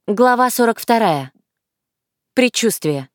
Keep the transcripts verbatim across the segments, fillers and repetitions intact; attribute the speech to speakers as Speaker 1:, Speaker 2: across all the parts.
Speaker 1: Глава сорок вторая. Предчувствие.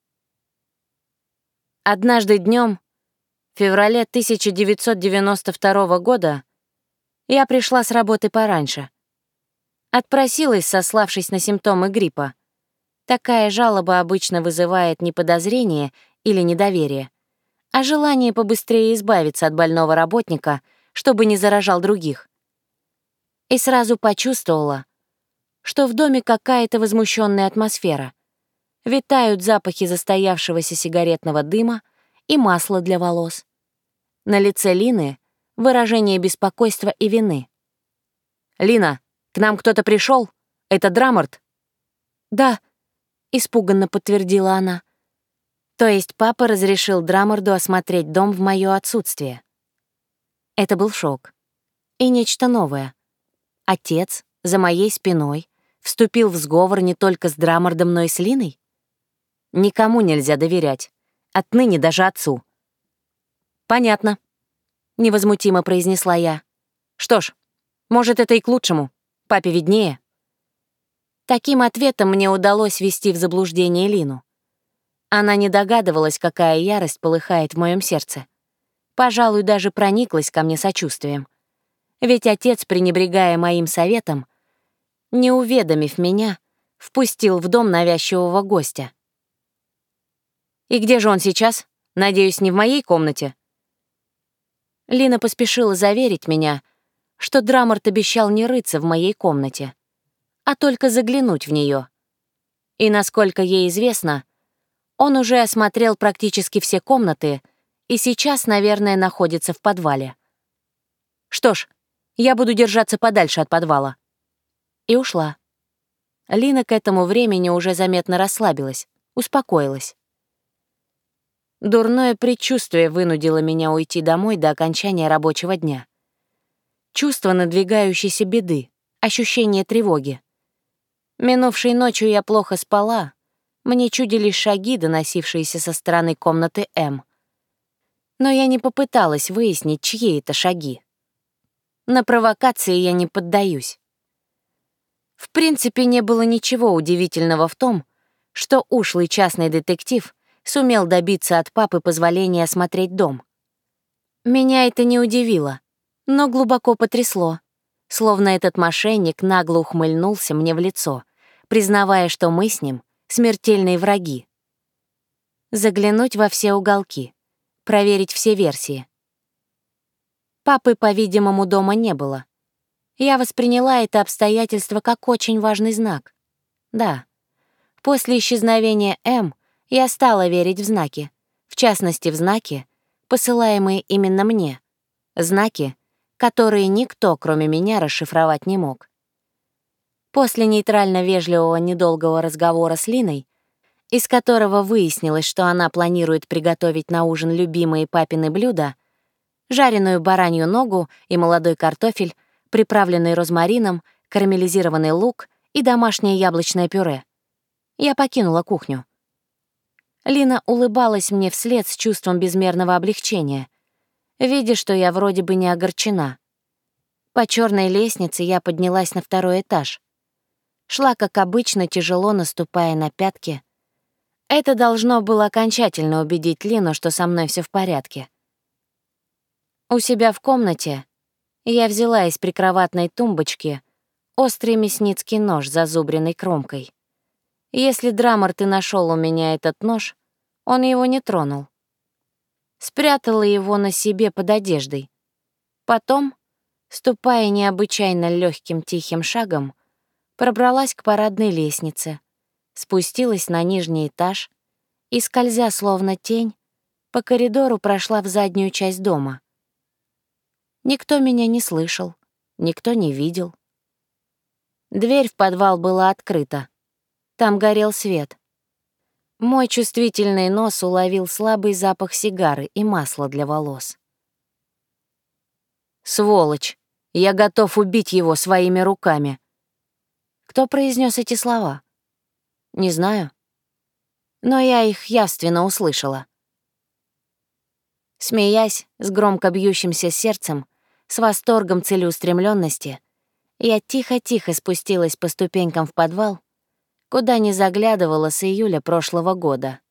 Speaker 1: Однажды днем, в феврале тысяча девятьсот девяносто второго года, я пришла с работы пораньше. Отпросилась, сославшись на симптомы гриппа. Такая жалоба обычно вызывает не подозрение или недоверие, а желание побыстрее избавиться от больного работника, чтобы не заражал других. И сразу почувствовала, что в доме какая-то возмущенная атмосфера. Витают запахи застоявшегося сигаретного дыма и масла для волос. На лице Лины выражение беспокойства и вины. «Лина, к нам кто-то пришел? Это Драмарт?» «Да», — испуганно подтвердила она. То есть папа разрешил Драмарду осмотреть дом в моё отсутствие. Это был шок. И нечто новое. Отец за моей спиной вступил в сговор не только с Драмардом, но и с Линой? Никому нельзя доверять. Отныне даже отцу. «Понятно», — невозмутимо произнесла я. «Что ж, может, это и к лучшему. Папе виднее». Таким ответом мне удалось ввести в заблуждение Лину. Она не догадывалась, какая ярость полыхает в моем сердце. Пожалуй, даже прониклась ко мне сочувствием. Ведь отец, пренебрегая моим советом, не уведомив меня, впустил в дом навязчивого гостя. «И где же он сейчас? Надеюсь, не в моей комнате?» Лина поспешила заверить меня, что Драмарт обещал не рыться в моей комнате, а только заглянуть в нее. И, насколько ей известно, он уже осмотрел практически все комнаты и сейчас, наверное, находится в подвале. Что ж, я буду держаться подальше от подвала. И ушла. Лина к этому времени уже заметно расслабилась, успокоилась. Дурное предчувствие вынудило меня уйти домой до окончания рабочего дня. Чувство надвигающейся беды, ощущение тревоги. Минувшей ночью я плохо спала. Мне чудились шаги, доносившиеся со стороны комнаты М. Но я не попыталась выяснить, чьи это шаги. На провокации я не поддаюсь. В принципе, не было ничего удивительного в том, что ушлый частный детектив сумел добиться от папы позволения осмотреть дом. Меня это не удивило, но глубоко потрясло, словно этот мошенник нагло ухмыльнулся мне в лицо, признавая, что мы с ним смертельные враги. Заглянуть во все уголки, проверить все версии. Папы, по-видимому, дома не было. Я восприняла это обстоятельство как очень важный знак. Да, после исчезновения М я стала верить в знаки, в частности, в знаки, посылаемые именно мне, знаки, которые никто, кроме меня, расшифровать не мог. После нейтрально-вежливого недолгого разговора с Линой, из которого выяснилось, что она планирует приготовить на ужин любимые папины блюда, жареную баранью ногу и молодой картофель, приправленный розмарином, карамелизированный лук и домашнее яблочное пюре, я покинула кухню. Лина улыбалась мне вслед с чувством безмерного облегчения, видя, что я вроде бы не огорчена. По черной лестнице я поднялась на второй этаж. Шла, как обычно, тяжело наступая на пятки. Это должно было окончательно убедить Лину, что со мной все в порядке. У себя в комнате я взяла из прикроватной тумбочки острый мясницкий нож с зазубренной кромкой. Если Драмарт и нашел у меня этот нож, он его не тронул. Спрятала его на себе под одеждой. Потом, ступая необычайно легким тихим шагом, пробралась к парадной лестнице, спустилась на нижний этаж и, скользя словно тень, по коридору прошла в заднюю часть дома. Никто меня не слышал, никто не видел. Дверь в подвал была открыта. Там горел свет. Мой чувствительный нос уловил слабый запах сигары и масла для волос. «Сволочь! Я готов убить его своими руками!» Кто произнес эти слова? Не знаю. Но я их явственно услышала. Смеясь, с громко бьющимся сердцем, с восторгом целеустремленности, я тихо-тихо спустилась по ступенькам в подвал, куда не заглядывала с июля прошлого года.